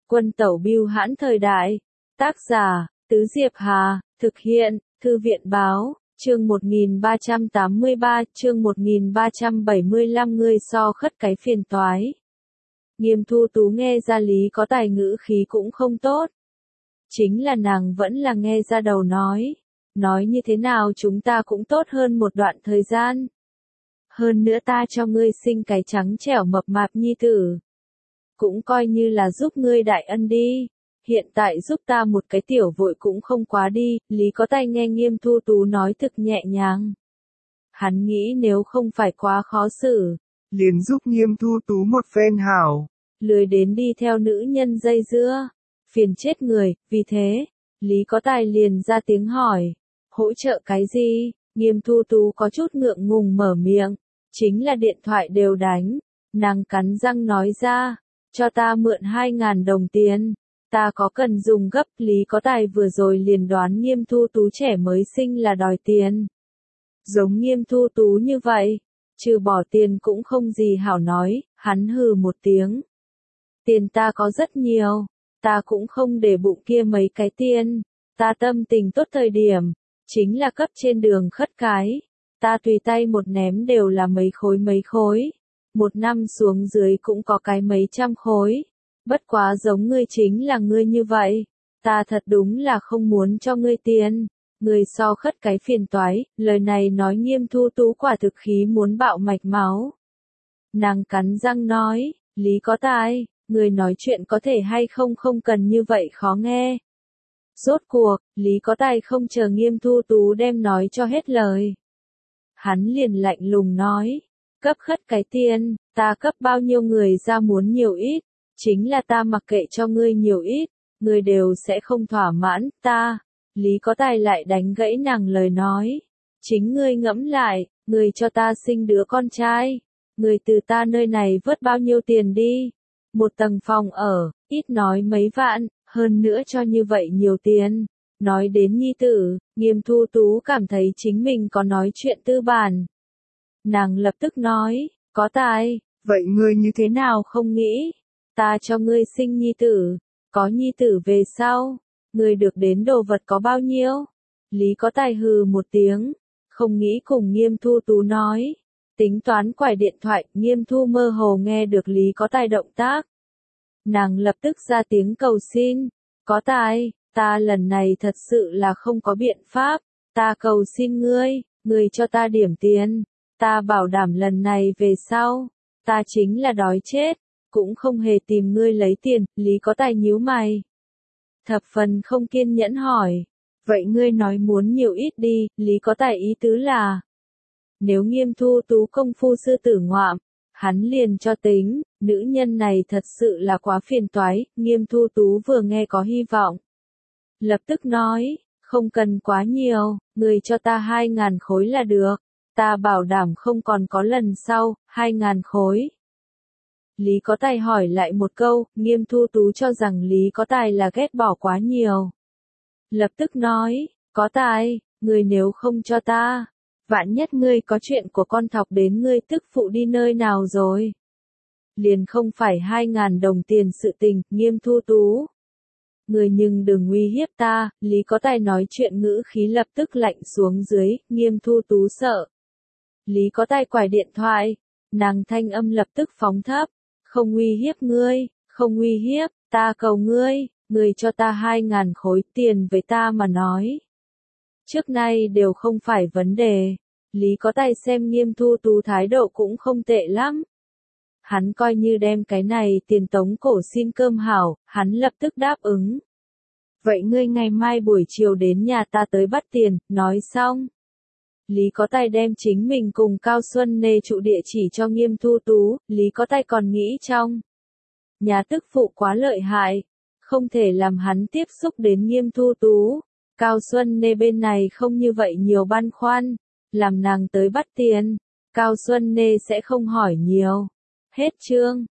Quân tẩu bưu hãn thời đại. Tác giả, Tứ Diệp Hà, thực hiện, Thư viện báo, chương 1383, chương 1375 ngươi so khất cái phiền toái. Nghiêm Thu Tú nghe ra Lý có tài ngữ khí cũng không tốt. Chính là nàng vẫn là nghe ra đầu nói như thế nào chúng ta cũng tốt hơn một đoạn thời gian. Hơn nữa ta cho ngươi sinh cái trắng trẻo mập mạp nhi tử. Cũng coi như là giúp ngươi đại ân đi. Hiện tại giúp ta một cái tiểu vội cũng không quá đi, Lý có tay nghe Nghiêm Thu Tú nói thực nhẹ nhàng. Hắn nghĩ nếu không phải quá khó xử, liền giúp Nghiêm Thu Tú một phen hảo. lười đến đi theo nữ nhân dây dưa, phiền chết người, vì thế, Lý có tài liền ra tiếng hỏi, hỗ trợ cái gì? Nghiêm Thu Tú có chút ngượng ngùng mở miệng, chính là điện thoại đều đánh, nàng cắn răng nói ra, cho ta mượn 2.000 đồng tiền. Ta có cần dùng gấp, Lý có tài vừa rồi liền đoán Nghiêm Thu Tú trẻ mới sinh là đòi tiền. Giống Nghiêm Thu Tú như vậy, trừ bỏ tiền cũng không gì hảo nói, hắn hừ một tiếng. Tiền ta có rất nhiều, ta cũng không để bụng kia mấy cái tiền, ta tâm tình tốt thời điểm, chính là cấp trên đường khất cái, ta tùy tay một ném đều là mấy khối, một năm xuống dưới cũng có cái mấy trăm khối. Bất quá giống ngươi chính là ngươi như vậy, ta thật đúng là không muốn cho ngươi tiền, ngươi so khất cái phiền toái, lời này nói Nghiêm Thu Tú quả thực khí muốn bạo mạch máu. Nàng cắn răng nói, Lý có tài, người nói chuyện có thể hay không cần như vậy khó nghe. Rốt cuộc, Lý có tài không chờ Nghiêm Thu Tú đem nói cho hết lời. Hắn liền lạnh lùng nói, cấp khất cái tiền, ta cấp bao nhiêu người ra muốn nhiều ít. Chính là ta mặc kệ cho ngươi nhiều ít, ngươi đều sẽ không thỏa mãn, ta. Lý có tài lại đánh gãy nàng lời nói. Chính ngươi ngẫm lại, ngươi cho ta sinh đứa con trai. Ngươi từ ta nơi này vớt bao nhiêu tiền đi. Một tầng phòng ở, ít nói mấy vạn, hơn nữa cho như vậy nhiều tiền. Nói đến nhi tử, Nghiêm Thu Tú cảm thấy chính mình có nói chuyện tư bản. Nàng lập tức nói, có tài, vậy ngươi như thế nào không nghĩ? Ta cho ngươi sinh nhi tử, có nhi tử về sau, ngươi được đến đồ vật có bao nhiêu? Lý có tài hừ một tiếng, không nghĩ cùng Nghiêm Thu Tú nói. Tính toán quải điện thoại, Nghiêm Thu mơ hồ nghe được Lý có tài động tác. Nàng lập tức ra tiếng cầu xin, có tài, ta lần này thật sự là không có biện pháp, ta cầu xin ngươi cho ta điểm tiền, ta bảo đảm lần này về sau, ta chính là đói chết. Cũng không hề tìm ngươi lấy tiền, Lý có tài nhíu mày. Thập phần không kiên nhẫn hỏi, vậy ngươi nói muốn nhiều ít đi, Lý có tài ý tứ là, nếu Nghiêm Thu Tú công phu sư tử ngoạm, hắn liền cho tính, nữ nhân này thật sự là quá phiền toái, Nghiêm Thu Tú vừa nghe có hy vọng. Lập tức nói, không cần quá nhiều, ngươi cho ta 2.000 khối là được, ta bảo đảm không còn có lần sau, 2.000 khối. Lý có tài hỏi lại một câu, Nghiêm Thu Tú cho rằng Lý có tài là ghét bỏ quá nhiều. Lập tức nói, có tài, ngươi nếu không cho ta, vạn nhất ngươi có chuyện của con thọc đến ngươi tức phụ đi nơi nào rồi. Liền không phải 2.000 đồng tiền sự tình, Nghiêm Thu Tú. Ngươi nhưng đừng uy hiếp ta, Lý có tài nói chuyện ngữ khí lập tức lạnh xuống dưới, Nghiêm Thu Tú sợ. Lý có tài quải điện thoại, nàng thanh âm lập tức phóng thấp. Không uy hiếp ngươi, không uy hiếp, ta cầu ngươi cho ta 2.000 khối tiền với ta mà nói. Trước nay đều không phải vấn đề, Lý có tài xem Nghiêm Thu Tú thái độ cũng không tệ lắm. Hắn coi như đem cái này tiền tống cổ xin cơm hảo, hắn lập tức đáp ứng. Vậy ngươi ngày mai buổi chiều đến nhà ta tới bắt tiền, nói xong. Lý có tài đem chính mình cùng Cao Xuân Nê trụ địa chỉ cho Nghiêm Thu Tú, Lý có tài còn nghĩ trong. Nhà tức phụ quá lợi hại, không thể làm hắn tiếp xúc đến Nghiêm Thu Tú. Cao Xuân Nê bên này không như vậy nhiều băn khoăn, làm nàng tới bắt tiền, Cao Xuân Nê sẽ không hỏi nhiều. Hết chương.